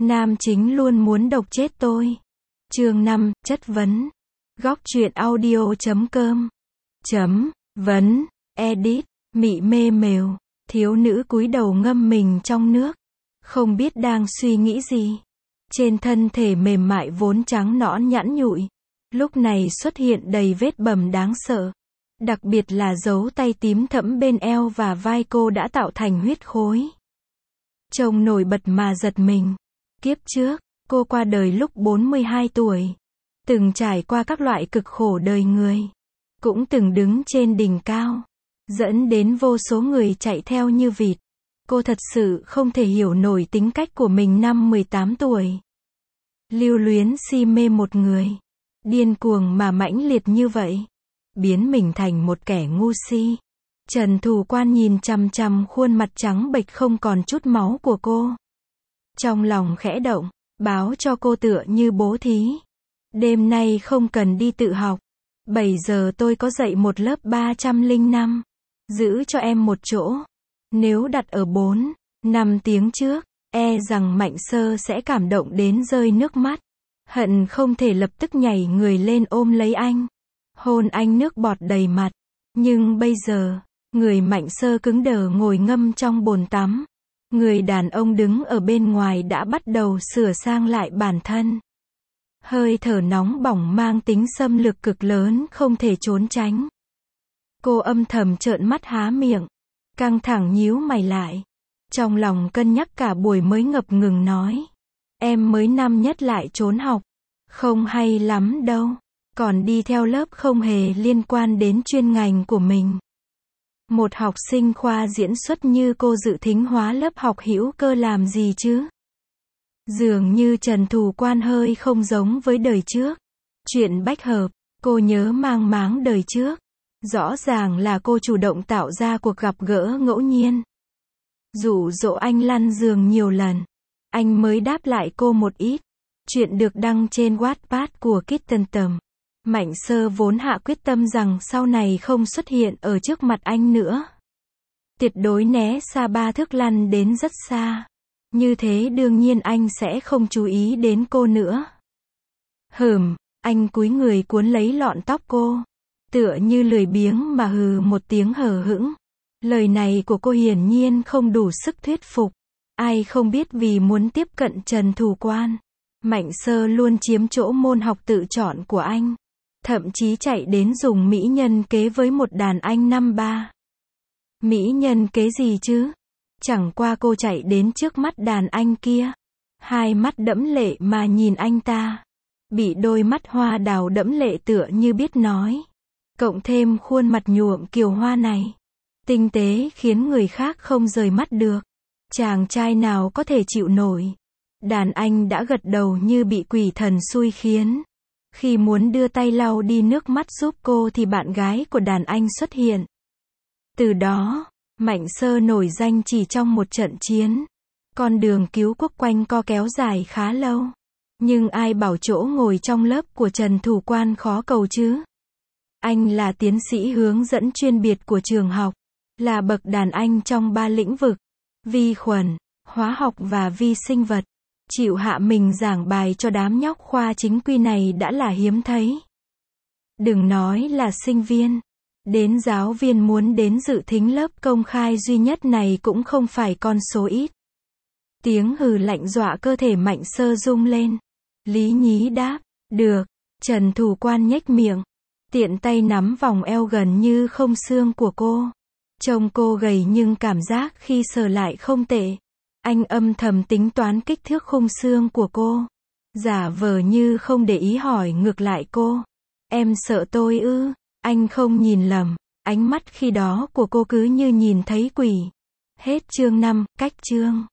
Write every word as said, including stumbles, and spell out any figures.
Nam chính luôn muốn độc chết tôi. Chương năm, chất vấn. Góc truyện audio chấm com. Chấm, vấn, edit, mị mê mều. Thiếu nữ cúi đầu ngâm mình trong nước. Không biết đang suy nghĩ gì. Trên thân thể mềm mại vốn trắng nõn nhẵn nhụi. Lúc này xuất hiện đầy vết bầm đáng sợ. Đặc biệt là dấu tay tím thẫm bên eo và vai cô đã tạo thành huyết khối. Trông nổi bật mà giật mình. Kiếp trước, cô qua đời lúc bốn mươi hai tuổi. Từng trải qua các loại cực khổ đời người. Cũng từng đứng trên đỉnh cao. Dẫn đến vô số người chạy theo như vịt. Cô thật sự không thể hiểu nổi tính cách của mình năm mười tám tuổi. Lưu luyến si mê một người. Điên cuồng mà mãnh liệt như vậy. Biến mình thành một kẻ ngu si. Trần Thù Quan nhìn chằm chằm khuôn mặt trắng bệch không còn chút máu của cô. Trong lòng khẽ động, báo cho cô tựa như bố thí. Đêm nay không cần đi tự học. bảy giờ tôi có dạy một lớp ba trăm lẻ năm. Giữ cho em một chỗ. Nếu đặt ở bốn, năm tiếng trước, e rằng Mạnh Sơ sẽ cảm động đến rơi nước mắt. Hận không thể lập tức nhảy người lên ôm lấy anh. Hôn anh nước bọt đầy mặt. Nhưng bây giờ, người Mạnh Sơ cứng đờ ngồi ngâm trong bồn tắm. Người đàn ông đứng ở bên ngoài đã bắt đầu sửa sang lại bản thân. Hơi thở nóng bỏng mang tính xâm lược cực lớn không thể trốn tránh. Cô âm thầm trợn mắt há miệng. Căng thẳng nhíu mày lại. Trong lòng cân nhắc cả buổi mới ngập ngừng nói. Em mới năm nhất lại trốn học. Không hay lắm đâu. Còn đi theo lớp không hề liên quan đến chuyên ngành của mình. Một học sinh khoa diễn xuất như cô dự thính hóa lớp học hữu cơ làm gì chứ? Dường như Trần Thù Quan hơi không giống với đời trước. Chuyện bách hợp, cô nhớ mang máng đời trước. Rõ ràng là cô chủ động tạo ra cuộc gặp gỡ ngẫu nhiên. Dụ dỗ anh lăn giường nhiều lần. Anh mới đáp lại cô một ít. Chuyện được đăng trên Wattpad của Kitten Tầm. Mạnh Sơ vốn hạ quyết tâm rằng sau này không xuất hiện ở trước mặt anh nữa. Tuyệt đối né xa ba thước lăn đến rất xa. Như thế đương nhiên anh sẽ không chú ý đến cô nữa. Hừm, anh cúi người cuốn lấy lọn tóc cô. Tựa như lười biếng mà hừ một tiếng hờ hững. Lời này của cô hiển nhiên không đủ sức thuyết phục. Ai không biết vì muốn tiếp cận Trần Thù Quan. Mạnh Sơ luôn chiếm chỗ môn học tự chọn của anh. Thậm chí chạy đến dùng mỹ nhân kế với một đàn anh năm ba. Mỹ nhân kế gì chứ? Chẳng qua cô chạy đến trước mắt đàn anh kia. Hai mắt đẫm lệ mà nhìn anh ta. Bị đôi mắt hoa đào đẫm lệ tựa như biết nói. Cộng thêm khuôn mặt nhuộm kiều hoa này. Tinh tế khiến người khác không rời mắt được. Chàng trai nào có thể chịu nổi. Đàn anh đã gật đầu như bị quỷ thần xui khiến. Khi muốn đưa tay lau đi nước mắt giúp cô thì bạn gái của đàn anh xuất hiện. Từ đó, Mạnh Sơ nổi danh chỉ trong một trận chiến. Con đường cứu quốc quanh co kéo dài khá lâu. Nhưng ai bảo chỗ ngồi trong lớp của Trần Thù Quan khó cầu chứ? Anh là tiến sĩ hướng dẫn chuyên biệt của trường học. Là bậc đàn anh trong ba lĩnh vực. Vi khuẩn, hóa học và vi sinh vật. Chịu hạ mình giảng bài cho đám nhóc khoa chính quy này đã là hiếm thấy. Đừng nói là sinh viên. Đến giáo viên muốn đến dự thính lớp công khai duy nhất này cũng không phải con số ít. Tiếng hừ lạnh dọa cơ thể Mạnh Sơ rung lên. Lý nhí đáp, được. Trần Thù Quan nhếch miệng. Tiện tay nắm vòng eo gần như không xương của cô. Trông cô gầy nhưng cảm giác khi sờ lại không tệ. Anh âm thầm tính toán kích thước khung xương của cô. Giả vờ như không để ý hỏi ngược lại cô. Em sợ tôi ư? Anh không nhìn lầm. Ánh mắt khi đó của cô cứ như nhìn thấy quỷ. Hết chương năm, cách chương.